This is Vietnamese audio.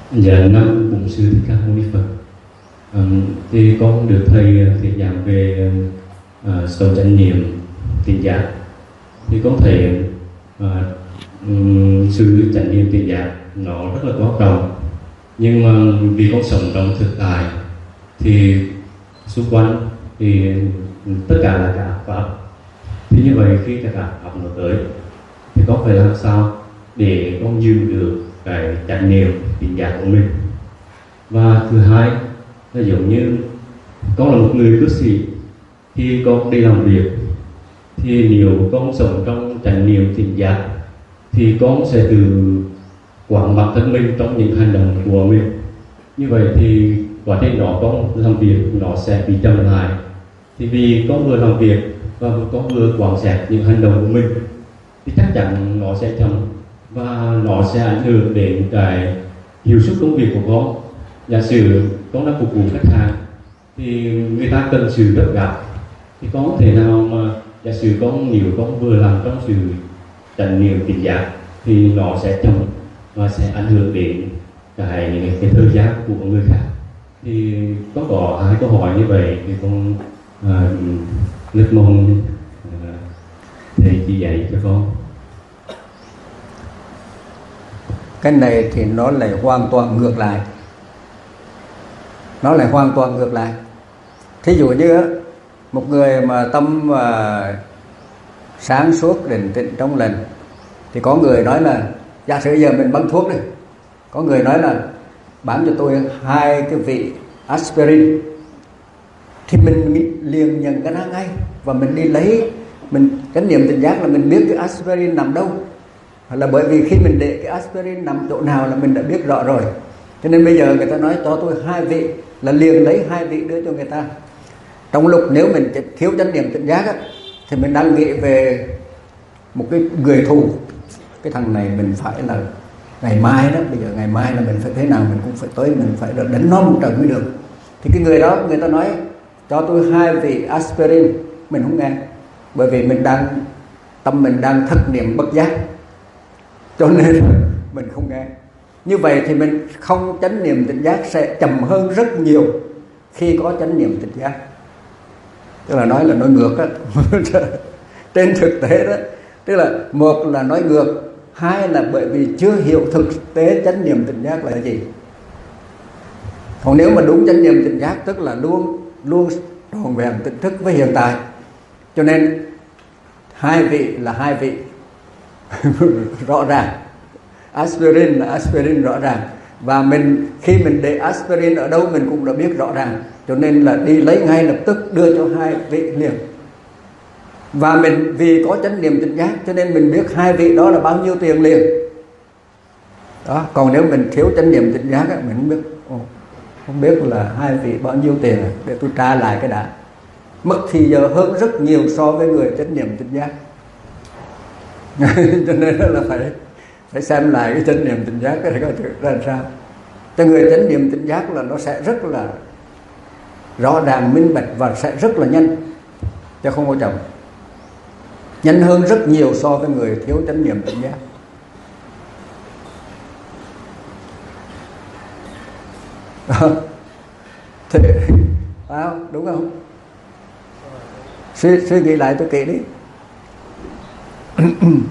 Dạ, năm bổn sư Thích Ca Mâu Ni Phật. Thì con được thầy thuyết giảng về sống chánh niệm tỉnh giác. Thì con thấy sự chánh niệm tỉnh giác nó rất là quan trọng. Nhưng mà vì con sống trong thực tại thì xung quanh thì tất cả là cả pháp. Thì như vậy khi cả pháp nó tới thì con phải làm sao để con giữ được cái chánh niệm tỉnh giác của mình. Và thứ hai là giống như con là một người cư sĩ, khi con đi làm việc thì nếu con sống trong chánh niệm tỉnh giác thì con sẽ tự quản bản thân mình trong những hành động của mình. Như vậy thì quá trình đó con làm việc nó sẽ bị chậm lại. Thì vì con vừa làm việc và con vừa quan sát những hành động của mình thì chắc chắn nó sẽ chậm và nó sẽ ảnh hưởng đến cái hiệu suất công việc của con. Giả sử con đang phục vụ khách hàng thì người ta cần sự gấp gáp, thì con không thể nào mà giả sử nếu con vừa làm trong sự chánh niệm tỉnh giác thì nó sẽ chậm và sẽ ảnh hưởng đến cái thời gian của người khác. Thì có hai câu hỏi như vậy thì con rất mong thầy chỉ dạy cho con. Cái này thì nó lại hoàn toàn ngược lại. Thí dụ như một người mà tâm sáng suốt định tĩnh trong lành, thì có người nói là giả sử giờ mình băng thuốc đi, có người nói là bán cho tôi 2 cái vị aspirin, thì mình liền nhận cái đó ngay và mình đi lấy. Mình chánh niệm tỉnh giác là mình biết cái aspirin nằm đâu, là bởi vì khi mình để cái aspirin nằm chỗ nào là mình đã biết rõ rồi. Cho nên bây giờ người ta nói cho tôi 2 vị là liền lấy 2 vị đưa cho người ta. Trong lúc nếu mình thiếu chánh niệm tỉnh giác á, thì mình đang nghĩ về một cái người thù, cái thằng này mình phải là ngày mai đó, bây giờ ngày mai là mình phải thế nào mình cũng phải tới, mình phải được đánh nó một trận mới được. Thì cái người đó người ta nói cho tôi 2 vị aspirin, mình không nghe, bởi vì tâm mình đang thất niệm bất giác, cho nên mình không nghe. Như vậy thì mình không chánh niệm tỉnh giác sẽ chậm hơn rất nhiều khi có chánh niệm tỉnh giác. Tức là nói ngược á. Trên thực tế đó, tức là một là nói ngược, hai là bởi vì chưa hiểu thực tế chánh niệm tỉnh giác là gì. Còn nếu mà đúng chánh niệm tỉnh giác tức là luôn trọn vẹn tỉnh thức với hiện tại. Cho nên 2 vị là 2 vị rõ ràng, aspirin là aspirin rõ ràng, và khi mình để aspirin ở đâu mình cũng đã biết rõ ràng, cho nên là đi lấy ngay lập tức đưa cho 2 vị liền. Và mình vì có chánh niệm tỉnh giác cho nên mình biết 2 vị đó là bao nhiêu tiền liền đó. Còn nếu mình thiếu chánh niệm tỉnh giác mình không biết là 2 vị bao nhiêu tiền, để tôi tra lại cái đã. Mất thì giờ hơn rất nhiều so với người chánh niệm tỉnh giác. Cho nên là phải xem lại cái chánh niệm tỉnh giác để coi ra sao. Cho người chánh niệm tỉnh giác là nó sẽ rất là rõ ràng, minh bạch và sẽ rất là nhanh, chứ không có chậm. Nhanh hơn rất nhiều so với người thiếu chánh niệm tỉnh giác. Thì, đúng không? Suy nghĩ lại tôi kỹ đi.